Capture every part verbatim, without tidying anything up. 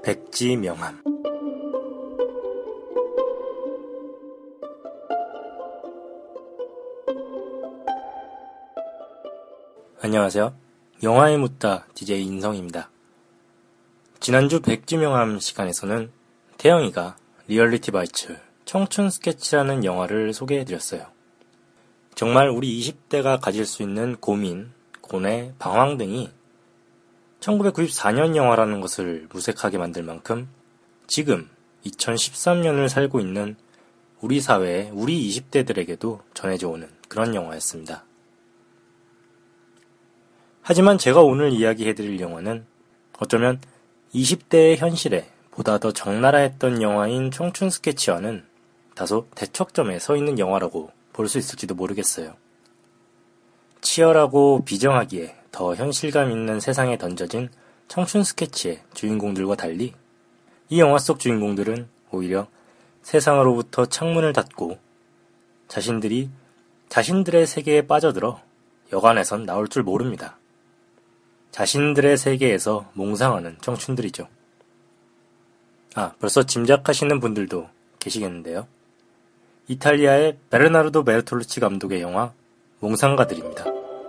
백지명함. 안녕하세요. 영화에 묻다 디제이 인성입니다. 지난주 백지명함 시간에서는 태영이가 리얼리티 바이츠 청춘 스케치라는 영화를 소개해드렸어요. 정말 우리 이십 대가 가질 수 있는 고민, 고뇌, 방황 등이 천구백구십사 년 영화라는 것을 무색하게 만들 만큼 지금 이천십삼 년을 살고 있는 우리 사회의 우리 이십 대들에게도 전해져 오는 그런 영화였습니다. 하지만 제가 오늘 이야기해드릴 영화는 어쩌면 이십 대의 현실에 보다 더 적나라했던 영화인 청춘 스케치와는 다소 대척점에 서 있는 영화라고 볼 수 있을지도 모르겠어요. 치열하고 비정하기에 더 현실감 있는 세상에 던져진 청춘 스케치의 주인공들과 달리 이 영화 속 주인공들은 오히려 세상으로부터 창문을 닫고 자신들이 자신들의 세계에 빠져들어 여간에선 나올 줄 모릅니다. 자신들의 세계에서 몽상하는 청춘들이죠. 아, 벌써 짐작하시는 분들도 계시겠는데요. 이탈리아의 베르나르도 베르톨루치 감독의 영화 몽상가들입니다.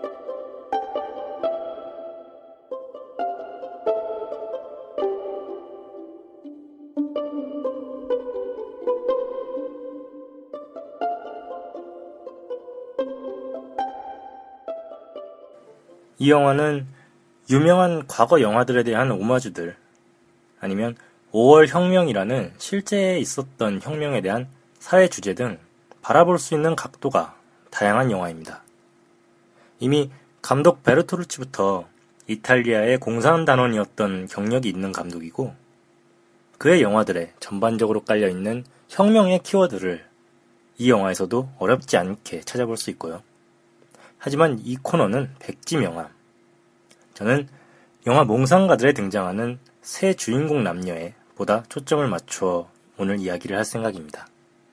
이 영화는 유명한 과거 영화들에 대한 오마주들, 아니면 오월 혁명이라는 실제 있었던 혁명에 대한 사회 주제 등 바라볼 수 있는 각도가 다양한 영화입니다. 이미 감독 베르토루치부터 이탈리아의 공산단원이었던 경력이 있는 감독이고 그의 영화들에 전반적으로 깔려있는 혁명의 키워드를 이 영화에서도 어렵지 않게 찾아볼 수 있고요. 하지만 이 코너는 백지명함. 저는 영화 몽상가들에 등장하는 세 주인공 남녀에 보다 초점을 맞추어 오늘 이야기를 할 생각입니다.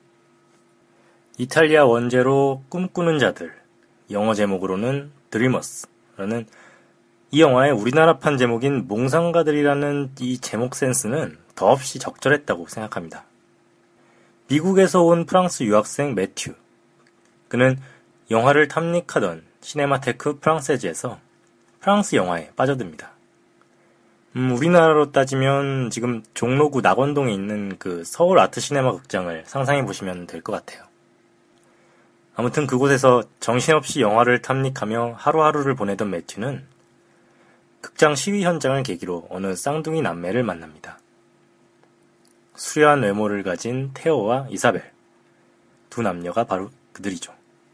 이탈리아 원제로 꿈꾸는 자들, 영어 제목으로는 드리머스라는 이 영화의 우리나라판 제목인 몽상가들이라는 이 제목 센스는 더없이 적절했다고 생각합니다. 미국에서 온 프랑스 유학생 매튜. 그는 영화를 탐닉하던 시네마테크 프랑세즈에서 프랑스 영화에 빠져듭니다. 음, 우리나라로 따지면 지금 종로구 낙원동에 있는 그 서울 아트 시네마 극장을 상상해 보시면 될 것 같아요. 아무튼 그곳에서 정신없이 영화를 탐닉하며 하루하루를 보내던 매튜는 극장 시위 현장을 계기로 어느 쌍둥이 남매를 만납니다. 수려한 외모를 가진 테오와 이사벨. 두 남녀가 바로 그들이죠.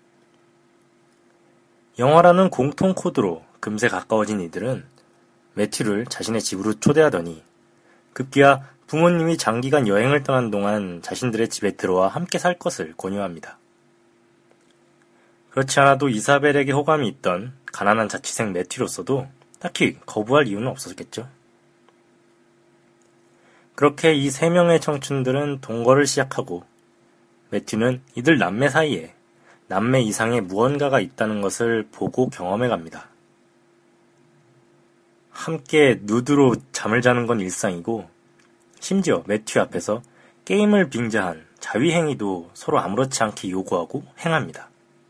영화라는 공통 코드로 금세 가까워진 이들은 매튜를 자신의 집으로 초대하더니 급기야 부모님이 장기간 여행을 떠난 동안 자신들의 집에 들어와 함께 살 것을 권유합니다. 그렇지 않아도 이사벨에게 호감이 있던 가난한 자취생 매튜로서도 딱히 거부할 이유는 없었겠죠. 그렇게 이 세 명의 청춘들은 동거를 시작하고 매튜는 이들 남매 사이에 남매 이상의 무언가가 있다는 것을 보고 경험해 갑니다. 함께 누드로 잠을 자는 건 일상이고 심지어 매튜 앞에서 게임을 빙자한 자위행위도 서로 아무렇지 않게 요구하고 행합니다.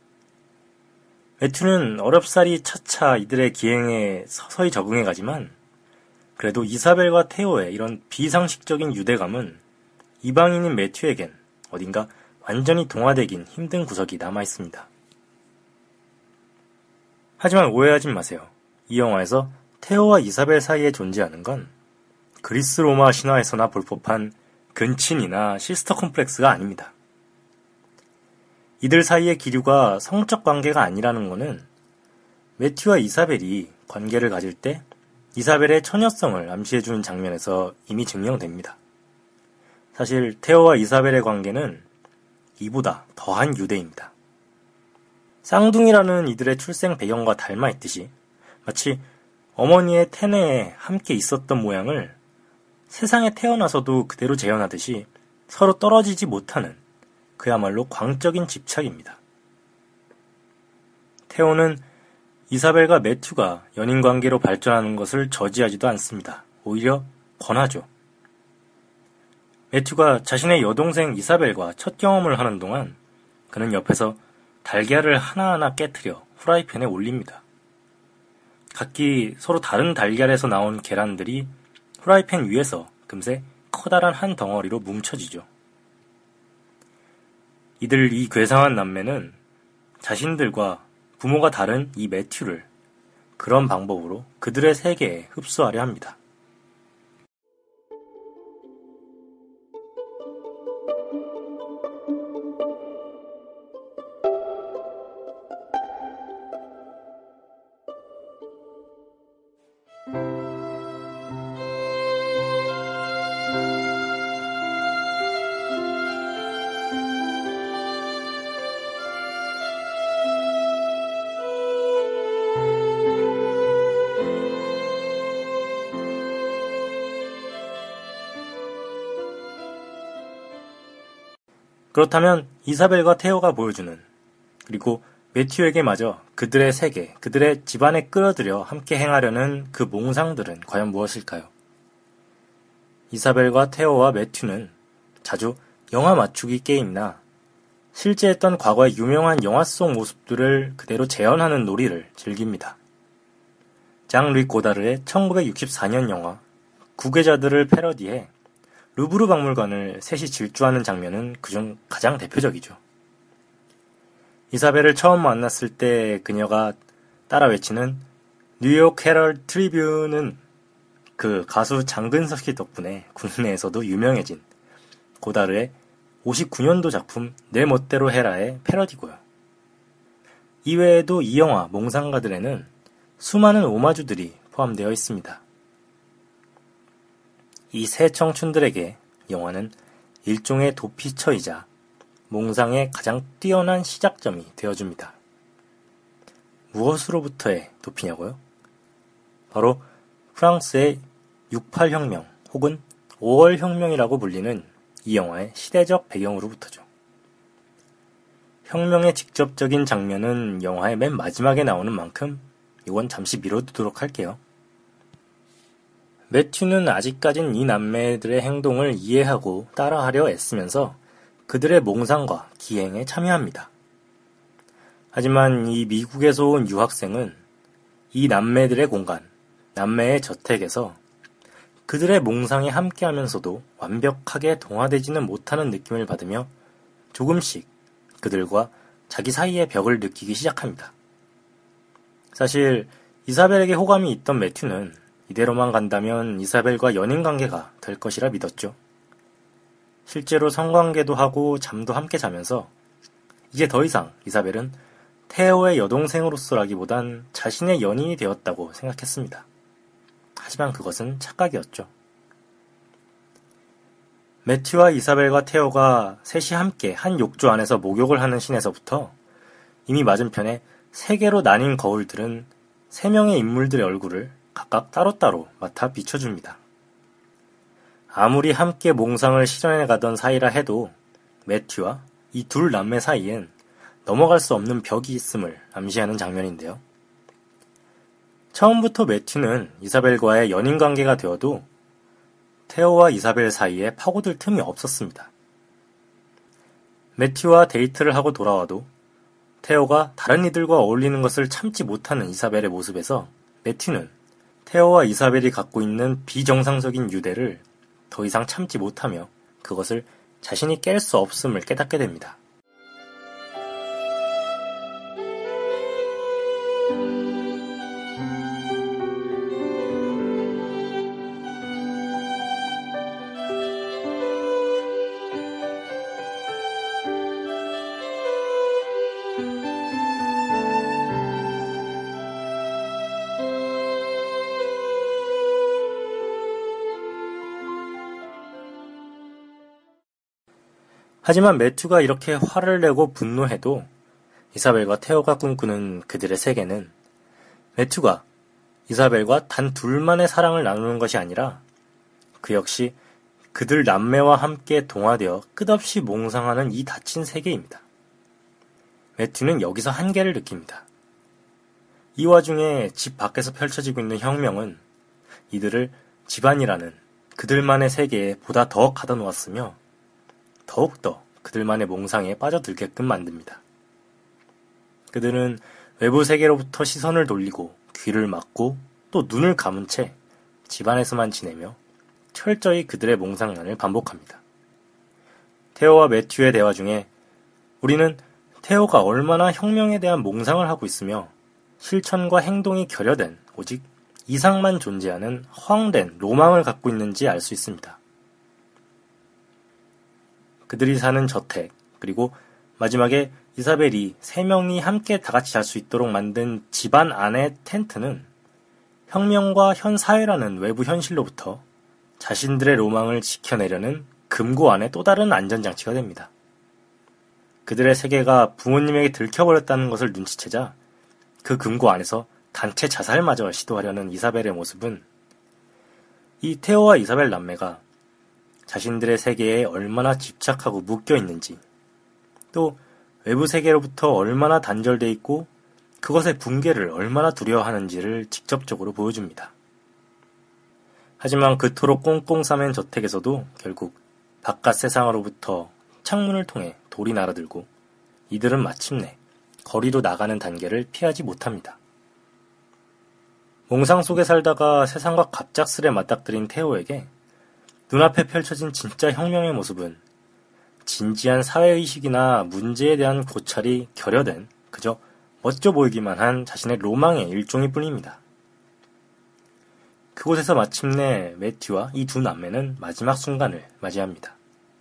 매튜는 어렵사리 차차 이들의 기행에 서서히 적응해 가지만 그래도 이사벨과 테오의 이런 비상식적인 유대감은 이방인인 매튜에겐 어딘가 완전히 동화되긴 힘든 구석이 남아있습니다. 하지만 오해하지 마세요. 이 영화에서 테오와 이사벨 사이에 존재하는 건 그리스 로마 신화에서나 볼 법한 근친이나 시스터 콤플렉스가 아닙니다. 이들 사이의 기류가 성적 관계가 아니라는 것은 매튜와 이사벨이 관계를 가질 때 이사벨의 처녀성을 암시해주는 장면에서 이미 증명됩니다. 사실 테오와 이사벨의 관계는 이보다 더한 유대입니다. 쌍둥이라는 이들의 출생 배경과 닮아있듯이 마치 어머니의 태내에 함께 있었던 모양을 세상에 태어나서도 그대로 재현하듯이 서로 떨어지지 못하는 그야말로 광적인 집착입니다. 테오는 이사벨과 매튜가 연인관계로 발전하는 것을 저지하지도 않습니다. 오히려 권하죠. 매튜가 자신의 여동생 이사벨과 첫 경험을 하는 동안 그는 옆에서 달걀을 하나하나 깨트려 후라이팬에 올립니다. 각기 서로 다른 달걀에서 나온 계란들이 후라이팬 위에서 금세 커다란 한 덩어리로 뭉쳐지죠. 이들 이 괴상한 남매는 자신들과 부모가 다른 이 매튜를 그런 방법으로 그들의 세계에 흡수하려 합니다. 그렇다면 이사벨과 테오가 보여주는, 그리고 매튜에게 마저 그들의 세계, 그들의 집안에 끌어들여 함께 행하려는 그 몽상들은 과연 무엇일까요? 이사벨과 테오와 매튜는 자주 영화 맞추기 게임이나 실제 했던 과거의 유명한 영화 속 모습들을 그대로 재현하는 놀이를 즐깁니다. 장 르이 고다르의 천구백육십사 년 영화 구계자들을 패러디해 루브르 박물관을 셋이 질주하는 장면은 그중 가장 대표적이죠. 이사벨을 처음 만났을 때 그녀가 따라 외치는 뉴욕 헤럴드 트리뷴은 그 가수 장근석 씨 덕분에 국내에서도 유명해진 고다르의 오십구 년도 작품 내 멋대로 해라의 패러디고요. 이외에도 이 영화 몽상가들에는 수많은 오마주들이 포함되어 있습니다. 이 새 청춘들에게 영화는 일종의 도피처이자 몽상의 가장 뛰어난 시작점이 되어줍니다. 무엇으로부터의 도피냐고요? 바로 프랑스의 육십팔 혁명 혹은 오월 혁명이라고 불리는 이 영화의 시대적 배경으로부터죠. 혁명의 직접적인 장면은 영화의 맨 마지막에 나오는 만큼 이건 잠시 미뤄두도록 할게요. 매튜는 아직까진 이 남매들의 행동을 이해하고 따라하려 애쓰면서 그들의 몽상과 기행에 참여합니다. 하지만 이 미국에서 온 유학생은 이 남매들의 공간, 남매의 저택에서 그들의 몽상에 함께하면서도 완벽하게 동화되지는 못하는 느낌을 받으며 조금씩 그들과 자기 사이의 벽을 느끼기 시작합니다. 사실 이사벨에게 호감이 있던 매튜는 이대로만 간다면 이사벨과 연인관계가 될 것이라 믿었죠. 실제로 성관계도 하고 잠도 함께 자면서 이제 더 이상 이사벨은 테오의 여동생으로서라기보단 자신의 연인이 되었다고 생각했습니다. 하지만 그것은 착각이었죠. 매튜와 이사벨과 테오가 셋이 함께 한 욕조 안에서 목욕을 하는 씬에서부터 이미 맞은편에 세 개로 나뉜 거울들은 세 명의 인물들의 얼굴을 각각 따로따로 맡아 비춰줍니다. 아무리 함께 몽상을 실현해 가던 사이라 해도 매튜와 이 둘 남매 사이엔 넘어갈 수 없는 벽이 있음을 암시하는 장면인데요. 처음부터 매튜는 이사벨과의 연인관계가 되어도 테오와 이사벨 사이에 파고들 틈이 없었습니다. 매튜와 데이트를 하고 돌아와도 테오가 다른 이들과 어울리는 것을 참지 못하는 이사벨의 모습에서 매튜는 테오와 이사벨이 갖고 있는 비정상적인 유대를 더 이상 참지 못하며 그것을 자신이 깰 수 없음을 깨닫게 됩니다. 하지만 매튜가 이렇게 화를 내고 분노해도 이사벨과 테오가 꿈꾸는 그들의 세계는 매튜가 이사벨과 단 둘만의 사랑을 나누는 것이 아니라 그 역시 그들 남매와 함께 동화되어 끝없이 몽상하는 이 닫힌 세계입니다. 매튜는 여기서 한계를 느낍니다. 이 와중에 집 밖에서 펼쳐지고 있는 혁명은 이들을 집안이라는 그들만의 세계에 보다 더 가둬 놓았으며 더욱더 그들만의 몽상에 빠져들게끔 만듭니다. 그들은 외부 세계로부터 시선을 돌리고 귀를 막고 또 눈을 감은 채 집안에서만 지내며 철저히 그들의 몽상만을 반복합니다. 테오와 매튜의 대화 중에 우리는 테오가 얼마나 혁명에 대한 몽상을 하고 있으며 실천과 행동이 결여된 오직 이상만 존재하는 허황된 로망을 갖고 있는지 알 수 있습니다. 그들이 사는 저택, 그리고 마지막에 이사벨이 세 명이 함께 다같이 잘 수 있도록 만든 집안 안의 텐트는 혁명과 현 사회라는 외부 현실로부터 자신들의 로망을 지켜내려는 금고 안의 또 다른 안전장치가 됩니다. 그들의 세계가 부모님에게 들켜버렸다는 것을 눈치채자 그 금고 안에서 단체 자살마저 시도하려는 이사벨의 모습은 이 테오와 이사벨 남매가 자신들의 세계에 얼마나 집착하고 묶여 있는지, 또 외부 세계로부터 얼마나 단절돼 있고 그것의 붕괴를 얼마나 두려워하는지를 직접적으로 보여줍니다. 하지만 그토록 꽁꽁 싸맨 저택에서도 결국 바깥 세상으로부터 창문을 통해 돌이 날아들고 이들은 마침내 거리로 나가는 단계를 피하지 못합니다. 몽상 속에 살다가 세상과 갑작스레 맞닥뜨린 테오에게 눈앞에 펼쳐진 진짜 혁명의 모습은 진지한 사회의식이나 문제에 대한 고찰이 결여된 그저 멋져 보이기만 한 자신의 로망의 일종일 뿐입니다. 그곳에서 마침내 매튜와 이 두 남매는 마지막 순간을 맞이합니다.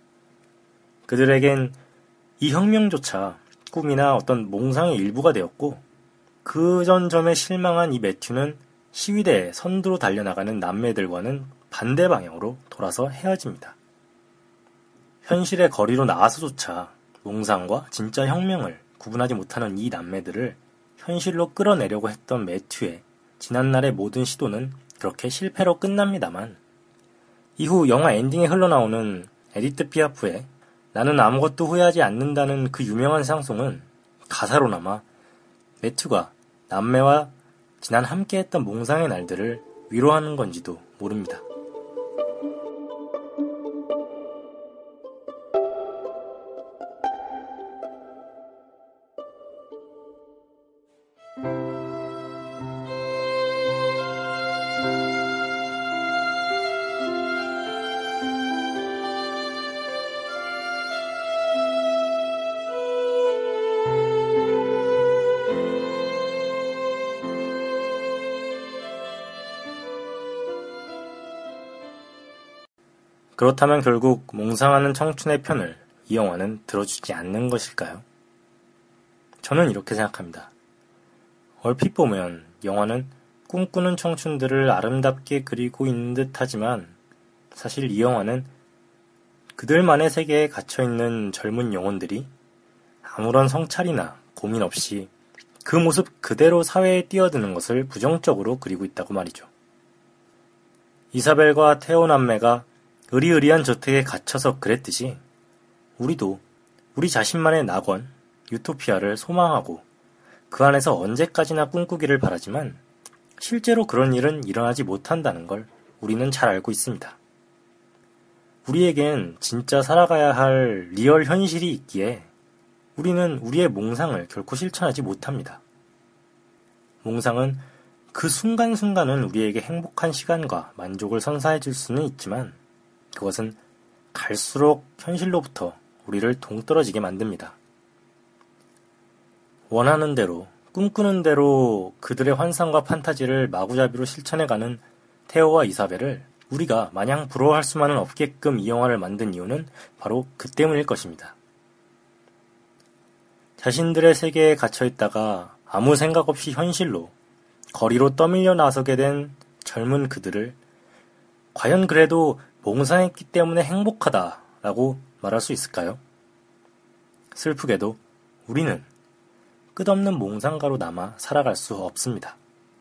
그들에겐 이 혁명조차 꿈이나 어떤 몽상의 일부가 되었고 그 전 점에 실망한 이 매튜는 시위대에 선두로 달려나가는 남매들과는 반대 방향으로 돌아서 헤어집니다. 현실의 거리로 나와서조차 몽상과 진짜 혁명을 구분하지 못하는 이 남매들을 현실로 끌어내려고 했던 매튜의 지난날의 모든 시도는 그렇게 실패로 끝납니다만 이후 영화 엔딩에 흘러나오는 에디트 피아프의 나는 아무것도 후회하지 않는다는 그 유명한 샹송은 가사로나마 매튜가 남매와 지난 함께했던 몽상의 날들을 위로하는 건지도 모릅니다. 그렇다면 결국 몽상하는 청춘의 편을 이 영화는 들어주지 않는 것일까요? 저는 이렇게 생각합니다. 얼핏 보면 영화는 꿈꾸는 청춘들을 아름답게 그리고 있는 듯 하지만 사실 이 영화는 그들만의 세계에 갇혀있는 젊은 영혼들이 아무런 성찰이나 고민 없이 그 모습 그대로 사회에 뛰어드는 것을 부정적으로 그리고 있다고 말이죠. 이사벨과 테오 남매가 으리으리한 저택에 갇혀서 그랬듯이 우리도 우리 자신만의 낙원, 유토피아를 소망하고 그 안에서 언제까지나 꿈꾸기를 바라지만 실제로 그런 일은 일어나지 못한다는 걸 우리는 잘 알고 있습니다. 우리에겐 진짜 살아가야 할 리얼 현실이 있기에 우리는 우리의 몽상을 결코 실천하지 못합니다. 몽상은 그 순간순간은 우리에게 행복한 시간과 만족을 선사해 줄 수는 있지만 그것은 갈수록 현실로부터 우리를 동떨어지게 만듭니다. 원하는 대로, 꿈꾸는 대로 그들의 환상과 판타지를 마구잡이로 실천해가는 테오와 이사벨을 우리가 마냥 부러워할 수만은 없게끔 이 영화를 만든 이유는 바로 그 때문일 것입니다. 자신들의 세계에 갇혀있다가 아무 생각 없이 현실로 거리로 떠밀려 나서게 된 젊은 그들을 과연 그래도 몽상했기 때문에 행복하다라고 말할 수 있을까요? 슬프게도 우리는 끝없는 몽상가로 남아 살아갈 수 없습니다.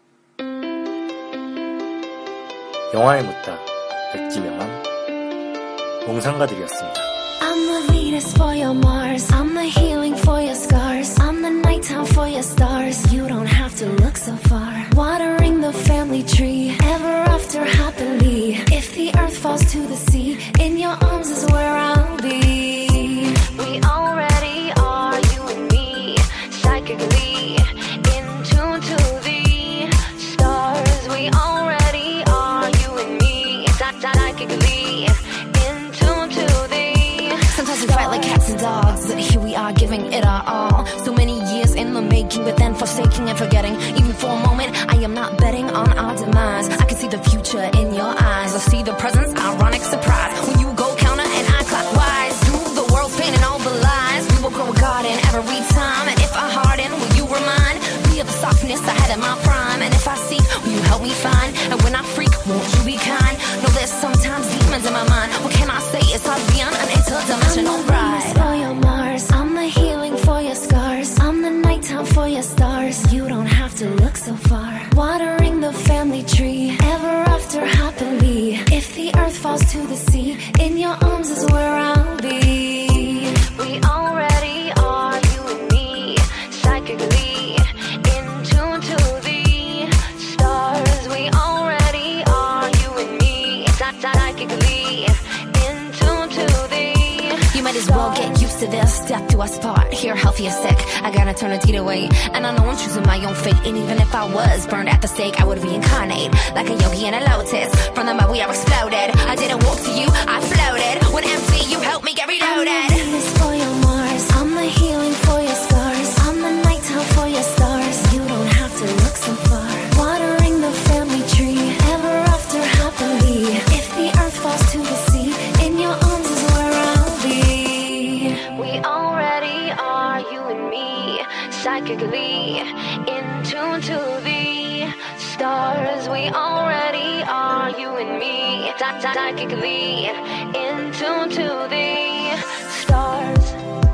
영화에 묻다 백지명한 몽상가들이었습니다. I'm the Venus for your Mars. I'm the healing for your scars. I'm the nighttime for your stars. You don't have to look so far. Watering the family tree, ever after happily. If the earth falls to making, but then forsaking and forgetting. Even for a moment, I am not betting on our demise. I can see the future in your eyes. I see the presence, ironic surprise. When you go counter and I clockwise, through the world's pain and all the lies, we will grow a garden every time. And if I harden, will you remind me of the softness I had in my prime? And if I seek, will you help me find? And when I freak, won't you be kind? Know there's sometimes demons in my mind. What can I say? It's hard to be on an interdimensional ride. For your Mars, I'm the healing for your scars. I'm the nighttime for your stars. You don't have to look so far. Watering the family tree, ever after happily. If the earth falls to the sea, in your arms is where I'll be. We already are, you and me, psychically in tune to the stars. We already are, you and me, psychically in tune to the. You might as well get used to this. Death do us part. Here, healthy or sick, I got eternity to wait. And I know I'm choosing my own fate. And even if I was burned at the stake, I would reincarnate like a yogi in a lotus. From the mud we are exploded. I didn't walk to you, I floated. When empty, you helped me get reloaded. I'm the Venus for your Mars. I'm the healing for your scars. I'm the nighttime for your stars. You don't have to look so far. Watering the family tree, ever after happily. If the earth falls to the sea, in your arms is where I'll be. We already are, you and me, psychically in tune to the stars. We already are, you and me, psychically in tune to the stars.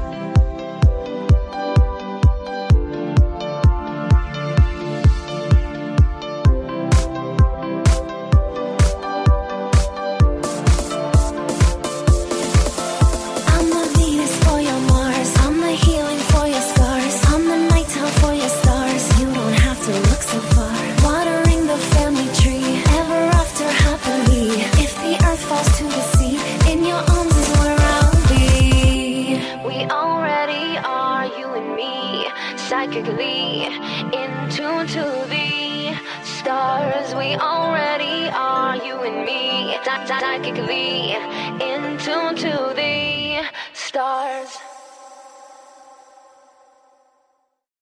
I'm the Venus for your Mars. I'm the healing for your scars. I'm the nighttime for your stars. You don't have to look so far. Watering the family tree, ever after happily. If the earth falls to the sea, in your arms is where I'll be. We already are, you and me, psychically in tune to the stars. We already are, you and me, psychically in tune to the stars.